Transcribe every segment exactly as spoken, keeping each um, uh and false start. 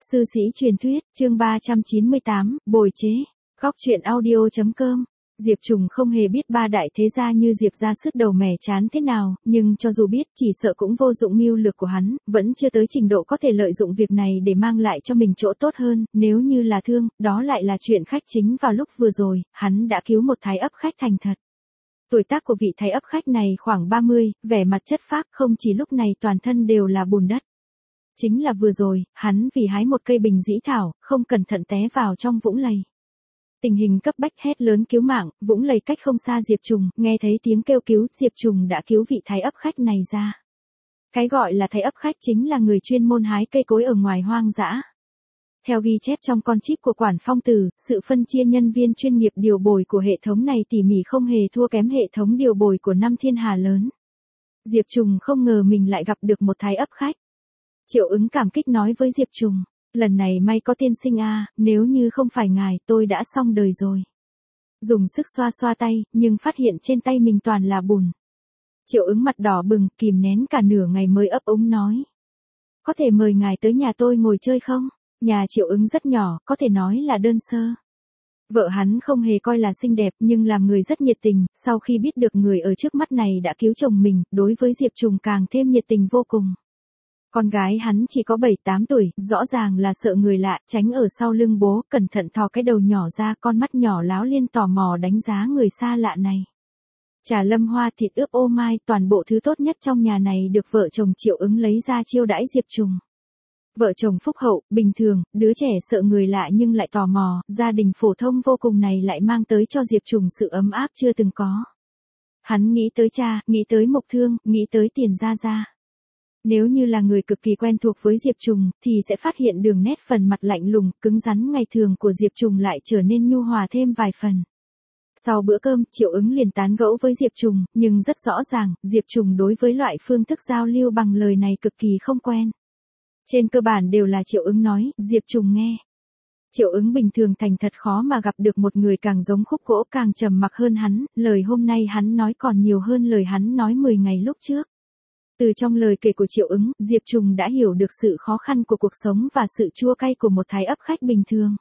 Sư sĩ truyền thuyết, chương ba trăm chín mươi tám, bồi chế. Góc truyện audio.com. Diệp Trùng không hề biết ba đại thế gia như Diệp gia sứt đầu mẻ chán thế nào, nhưng cho dù biết chỉ sợ cũng vô dụng, mưu lược của hắn vẫn chưa tới trình độ có thể lợi dụng việc này để mang lại cho mình chỗ tốt hơn. Nếu như là thương, đó lại là chuyện khách chính. Vào lúc vừa rồi, hắn đã cứu một thái ấp khách thành thật. Tuổi tác của vị thái ấp khách này khoảng ba mươi, vẻ mặt chất phác, không chỉ lúc này toàn thân đều là bùn đất. Chính là vừa rồi, hắn vì hái một cây bình dĩ thảo, không cẩn thận té vào trong vũng lầy. Tình hình cấp bách hét lớn cứu mạng, vũng lầy cách không xa Diệp Trùng, nghe thấy tiếng kêu cứu, Diệp Trùng đã cứu vị thái ấp khách này ra. Cái gọi là thái ấp khách chính là người chuyên môn hái cây cối ở ngoài hoang dã. Theo ghi chép trong con chip của Quản Phong Tử, sự phân chia nhân viên chuyên nghiệp điều bồi của hệ thống này tỉ mỉ không hề thua kém hệ thống điều bồi của năm thiên hà lớn. Diệp Trùng không ngờ mình lại gặp được một thái ấp khách. Triệu Ứng cảm kích nói với Diệp Trùng, lần này may có tiên sinh a, nếu như không phải ngài tôi đã xong đời rồi. Dùng sức xoa xoa tay, nhưng phát hiện trên tay mình toàn là bùn. Triệu Ứng mặt đỏ bừng, kìm nén cả nửa ngày mới ấp úng nói. Có thể mời ngài tới nhà tôi ngồi chơi không? Nhà Triệu Ứng rất nhỏ, có thể nói là đơn sơ. Vợ hắn không hề coi là xinh đẹp nhưng làm người rất nhiệt tình, sau khi biết được người ở trước mắt này đã cứu chồng mình, đối với Diệp Trùng càng thêm nhiệt tình vô cùng. Con gái hắn chỉ có bảy tám tuổi, rõ ràng là sợ người lạ, tránh ở sau lưng bố, cẩn thận thò cái đầu nhỏ ra, con mắt nhỏ láo liên tò mò đánh giá người xa lạ này. Trà lâm hoa, thịt ướp ô mai, toàn bộ thứ tốt nhất trong nhà này được vợ chồng Triệu Ứng lấy ra chiêu đãi Diệp Trùng. Vợ chồng phúc hậu, bình thường, đứa trẻ sợ người lạ nhưng lại tò mò, gia đình phổ thông vô cùng này lại mang tới cho Diệp Trùng sự ấm áp chưa từng có. Hắn nghĩ tới cha, nghĩ tới Mộc Thương, nghĩ tới Tiền Gia Gia. Nếu như là người cực kỳ quen thuộc với Diệp Trùng, thì sẽ phát hiện đường nét phần mặt lạnh lùng, cứng rắn ngày thường của Diệp Trùng lại trở nên nhu hòa thêm vài phần. Sau bữa cơm, Triệu Ứng liền tán gẫu với Diệp Trùng, nhưng rất rõ ràng, Diệp Trùng đối với loại phương thức giao lưu bằng lời này cực kỳ không quen. Trên cơ bản đều là Triệu Ứng nói, Diệp Trùng nghe. Triệu Ứng bình thường thành thật khó mà gặp được một người càng giống khúc gỗ càng trầm mặc hơn hắn, lời hôm nay hắn nói còn nhiều hơn lời hắn nói mười ngày lúc trước. Từ trong lời kể của Triệu Ứng, Diệp Trùng đã hiểu được sự khó khăn của cuộc sống và sự chua cay của một thái ấp khách bình thường.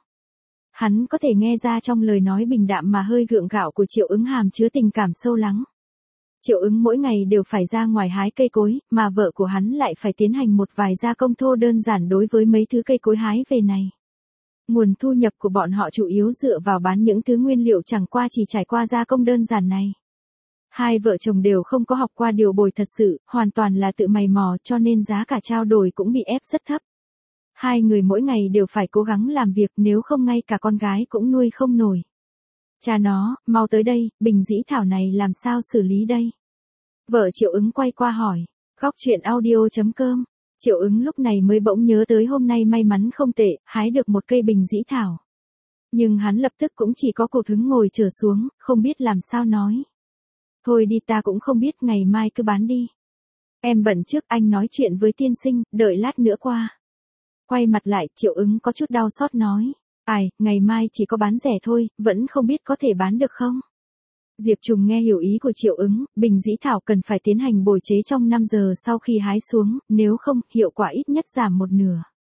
Hắn có thể nghe ra trong lời nói bình đạm mà hơi gượng gạo của Triệu Ứng hàm chứa tình cảm sâu lắng. Triệu Ứng mỗi ngày đều phải ra ngoài hái cây cối, mà vợ của hắn lại phải tiến hành một vài gia công thô đơn giản đối với mấy thứ cây cối hái về này. Nguồn thu nhập của bọn họ chủ yếu dựa vào bán những thứ nguyên liệu chẳng qua chỉ trải qua gia công đơn giản này. Hai vợ chồng đều không có học qua điều bồi thật sự, hoàn toàn là tự mày mò cho nên giá cả trao đổi cũng bị ép rất thấp. Hai người mỗi ngày đều phải cố gắng làm việc nếu không ngay cả con gái cũng nuôi không nổi. Cha nó, mau tới đây, bình dĩ thảo này làm sao xử lý đây? Vợ Triệu Ứng quay qua hỏi. Góc truyện audio.com. Triệu Ứng lúc này mới bỗng nhớ tới hôm nay may mắn không tệ, hái được một cây bình dĩ thảo. Nhưng hắn lập tức cũng chỉ có cột hứng ngồi trở xuống, không biết làm sao nói. Thôi đi, ta cũng không biết, ngày mai cứ bán đi. Em bận trước, anh nói chuyện với tiên sinh, đợi lát nữa qua. Quay mặt lại, Triệu Ứng có chút đau xót nói. Ai, ngày mai chỉ có bán rẻ thôi, vẫn không biết có thể bán được không? Diệp Trùng nghe hiểu ý của Triệu Ứng, bình dĩ thảo cần phải tiến hành bồi chế trong năm giờ sau khi hái xuống, nếu không, hiệu quả ít nhất giảm một nửa.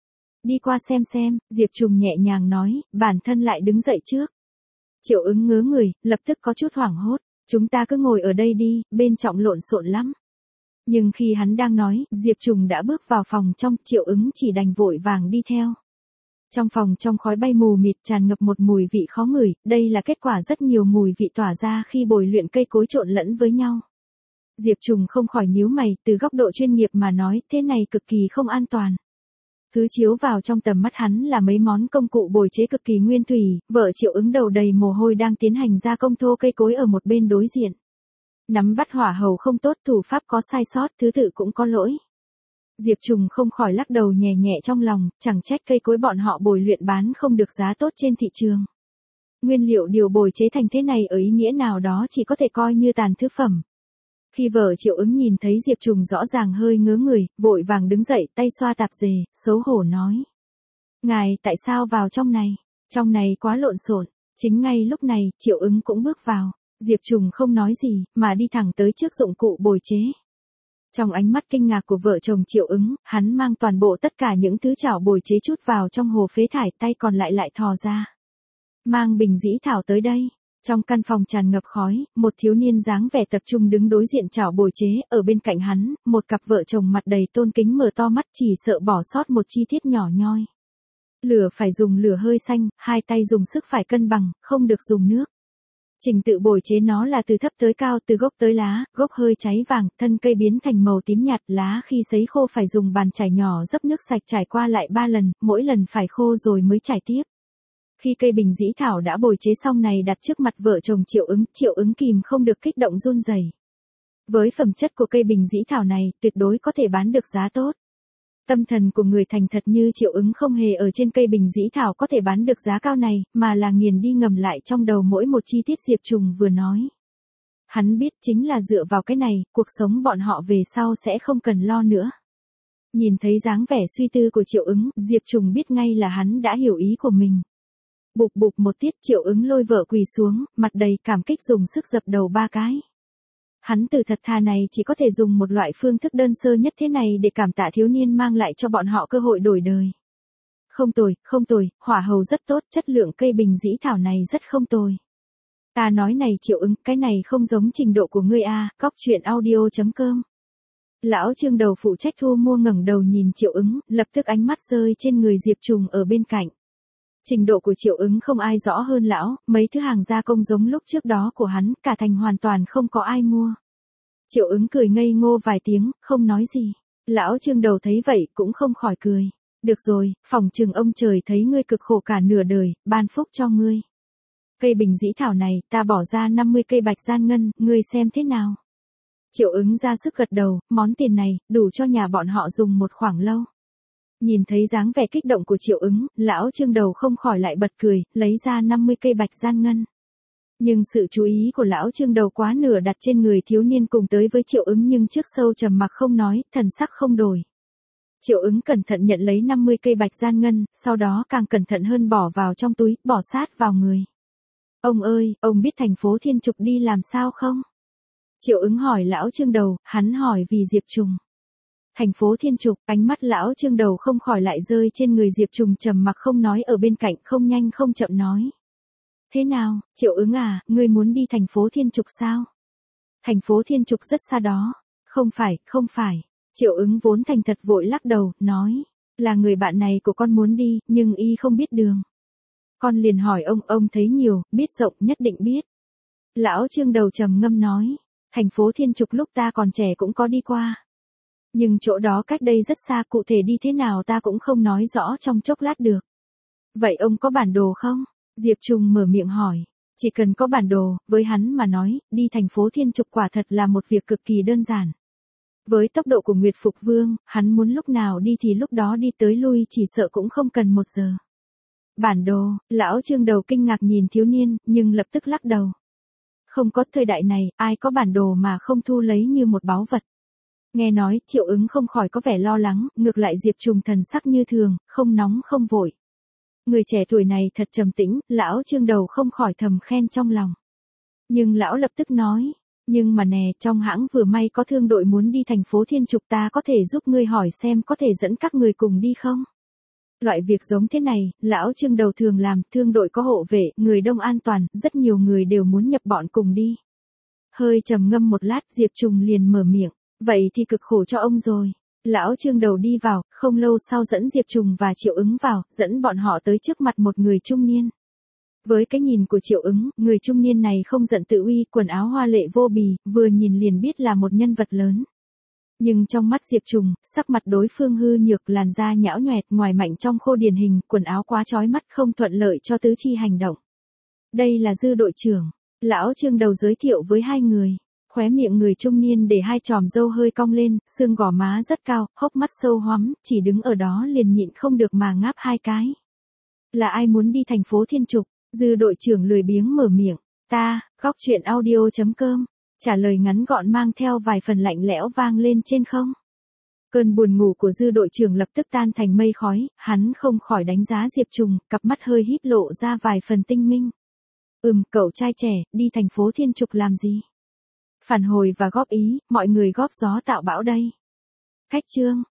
Đi qua xem xem, Diệp Trùng nhẹ nhàng nói, bản thân lại đứng dậy trước. Triệu Ứng ngớ người, lập tức có chút hoảng hốt. Chúng ta cứ ngồi ở đây đi, bên trong lộn xộn lắm. Nhưng khi hắn đang nói, Diệp Trùng đã bước vào phòng trong, Triệu Ứng chỉ đành vội vàng đi theo. Trong phòng trong khói bay mù mịt tràn ngập một mùi vị khó ngửi, đây là kết quả rất nhiều mùi vị tỏa ra khi bồi luyện cây cối trộn lẫn với nhau. Diệp Trùng không khỏi nhíu mày, từ góc độ chuyên nghiệp mà nói, thế này cực kỳ không an toàn. Cứ chiếu vào trong tầm mắt hắn là mấy món công cụ bồi chế cực kỳ nguyên thủy, vợ Triệu Ứng đầu đầy mồ hôi đang tiến hành gia công thô cây cối ở một bên đối diện. Nắm bắt hỏa hầu không tốt, thủ pháp có sai sót, thứ tự cũng có lỗi. Diệp Trùng không khỏi lắc đầu nhẹ nhẹ trong lòng, chẳng trách cây cối bọn họ bồi luyện bán không được giá tốt trên thị trường. Nguyên liệu điều bồi chế thành thế này ở ý nghĩa nào đó chỉ có thể coi như tàn thứ phẩm. Khi vợ Triệu Ứng nhìn thấy Diệp Trùng rõ ràng hơi ngớ người, vội vàng đứng dậy, tay xoa tạp dề, xấu hổ nói. Ngài, tại sao vào trong này? Trong này quá lộn xộn. Chính ngay lúc này, Triệu Ứng cũng bước vào. Diệp Trùng không nói gì, mà đi thẳng tới trước dụng cụ bồi chế. Trong ánh mắt kinh ngạc của vợ chồng Triệu Ứng, hắn mang toàn bộ tất cả những thứ chảo bồi chế chút vào trong hồ phế thải, tay còn lại lại thò ra. Mang bình dĩ thảo tới đây. Trong căn phòng tràn ngập khói, một thiếu niên dáng vẻ tập trung đứng đối diện chảo bồi chế, ở bên cạnh hắn, một cặp vợ chồng mặt đầy tôn kính mở to mắt chỉ sợ bỏ sót một chi tiết nhỏ nhoi. Lửa phải dùng lửa hơi xanh, hai tay dùng sức phải cân bằng, không được dùng nước. Trình tự bồi chế nó là từ thấp tới cao, từ gốc tới lá, gốc hơi cháy vàng, thân cây biến thành màu tím nhạt, lá khi sấy khô phải dùng bàn chải nhỏ dấp nước sạch trải qua lại ba lần, mỗi lần phải khô rồi mới trải tiếp. Khi cây bình dĩ thảo đã bồi chế xong này đặt trước mặt vợ chồng Triệu Ứng, Triệu Ứng kìm không được kích động run rẩy. Với phẩm chất của cây bình dĩ thảo này, tuyệt đối có thể bán được giá tốt. Tâm thần của người thành thật như Triệu Ứng không hề ở trên cây bình dĩ thảo có thể bán được giá cao này, mà là nghiền đi ngầm lại trong đầu mỗi một chi tiết Diệp Trùng vừa nói. Hắn biết chính là dựa vào cái này, cuộc sống bọn họ về sau sẽ không cần lo nữa. Nhìn thấy dáng vẻ suy tư của Triệu Ứng, Diệp Trùng biết ngay là hắn đã hiểu ý của mình. Bụp bụp một tiết, Triệu Ứng lôi vợ quỳ xuống, mặt đầy cảm kích dùng sức dập đầu ba cái. Hắn từ thật thà này chỉ có thể dùng một loại phương thức đơn sơ nhất thế này để cảm tạ thiếu niên mang lại cho bọn họ cơ hội đổi đời. Không tồi, không tồi, hỏa hầu rất tốt, chất lượng cây bình dĩ thảo này rất không tồi. Ta nói này Triệu Ứng, cái này không giống trình độ của ngươi a, cóc truyện audio chấm com. Lão Trương đầu phụ trách thu mua ngẩng đầu nhìn Triệu Ứng, lập tức ánh mắt rơi trên người Diệp Trùng ở bên cạnh. Trình độ của Triệu Ứng không ai rõ hơn lão, mấy thứ hàng gia công giống lúc trước đó của hắn, cả thành hoàn toàn không có ai mua. Triệu Ứng cười ngây ngô vài tiếng, không nói gì. Lão Trương đầu thấy vậy cũng không khỏi cười. Được rồi, phỏng chừng ông trời thấy ngươi cực khổ cả nửa đời, ban phúc cho ngươi. Cây bình dĩ thảo này, ta bỏ ra năm mươi cây bạch gian ngân, ngươi xem thế nào. Triệu Ứng ra sức gật đầu, món tiền này, đủ cho nhà bọn họ dùng một khoảng lâu. Nhìn thấy dáng vẻ kích động của Triệu Ứng, lão Trương đầu không khỏi lại bật cười, lấy ra năm mươi cây bạch gian ngân. Nhưng sự chú ý của lão Trương đầu quá nửa đặt trên người thiếu niên cùng tới với Triệu Ứng nhưng trước sâu trầm mặc không nói, thần sắc không đổi. Triệu Ứng cẩn thận nhận lấy năm mươi cây bạch gian ngân, sau đó càng cẩn thận hơn bỏ vào trong túi, bỏ sát vào người. Ông ơi, ông biết thành phố Thiên Trục đi làm sao không? Triệu Ứng hỏi lão Trương đầu, hắn hỏi vì Diệp Trùng. Thành phố Thiên Trục, ánh mắt lão Trương đầu không khỏi lại rơi trên người Diệp Trùng trầm mặc không nói ở bên cạnh, không nhanh không chậm nói. Thế nào, Triệu Ứng à, ngươi muốn đi thành phố Thiên Trục sao? Thành phố Thiên Trục rất xa đó. Không phải, không phải. Triệu Ứng vốn thành thật vội lắc đầu, nói. Là người bạn này của con muốn đi, nhưng y không biết đường. Con liền hỏi ông, ông thấy nhiều, biết rộng, nhất định biết. Lão Trương đầu trầm ngâm nói. Thành phố Thiên Trục lúc ta còn trẻ cũng có đi qua. Nhưng chỗ đó cách đây rất xa, cụ thể đi thế nào ta cũng không nói rõ trong chốc lát được. Vậy ông có bản đồ không? Diệp Trùng mở miệng hỏi. Chỉ cần có bản đồ, với hắn mà nói, đi thành phố Thiên Trục quả thật là một việc cực kỳ đơn giản. Với tốc độ của Nguyệt Phục Vương, hắn muốn lúc nào đi thì lúc đó đi tới lui chỉ sợ cũng không cần một giờ. Bản đồ, lão Trương đầu kinh ngạc nhìn thiếu niên, nhưng lập tức lắc đầu. Không có, thời đại này, ai có bản đồ mà không thu lấy như một báu vật. Nghe nói, Triệu Ứng không khỏi có vẻ lo lắng, ngược lại Diệp Trùng thần sắc như thường, không nóng không vội. Người trẻ tuổi này thật trầm tĩnh, lão Trương đầu không khỏi thầm khen trong lòng. Nhưng lão lập tức nói, nhưng mà nè, trong hãng vừa may có thương đội muốn đi thành phố Thiên Trục, ta có thể giúp ngươi hỏi xem có thể dẫn các người cùng đi không? Loại việc giống thế này, lão Trương đầu thường làm, thương đội có hộ vệ, người đông an toàn, rất nhiều người đều muốn nhập bọn cùng đi. Hơi trầm ngâm một lát, Diệp Trùng liền mở miệng, vậy thì cực khổ cho ông rồi. Lão Trương đầu đi vào, không lâu sau dẫn Diệp Trùng và Triệu Ứng vào, dẫn bọn họ tới trước mặt một người trung niên. Với cái nhìn của Triệu Ứng, người trung niên này không giận tự uy, quần áo hoa lệ vô bì, vừa nhìn liền biết là một nhân vật lớn. Nhưng trong mắt Diệp Trùng, sắc mặt đối phương hư nhược, làn da nhão nhoẹt, ngoài mạnh trong khô điển hình, quần áo quá chói mắt không thuận lợi cho tứ chi hành động. Đây là Dư đội trưởng. Lão Trương đầu giới thiệu với hai người. Khóe miệng người trung niên để hai chòm râu hơi cong lên, xương gò má rất cao, hốc mắt sâu hoắm, chỉ đứng ở đó liền nhịn không được mà ngáp hai cái. Là ai muốn đi thành phố Thiên Trục? Dư đội trưởng lười biếng mở miệng. Ta, cóc truyện audio chấm com. Trả lời ngắn gọn mang theo vài phần lạnh lẽo vang lên trên không. Cơn buồn ngủ của Dư đội trưởng lập tức tan thành mây khói, hắn không khỏi đánh giá Diệp Trùng, cặp mắt hơi híp lộ ra vài phần tinh minh. Ừm, cậu trai trẻ, đi thành phố Thiên Trục làm gì? Phản hồi và góp ý, mọi người góp gió tạo bão đây. Khách chương.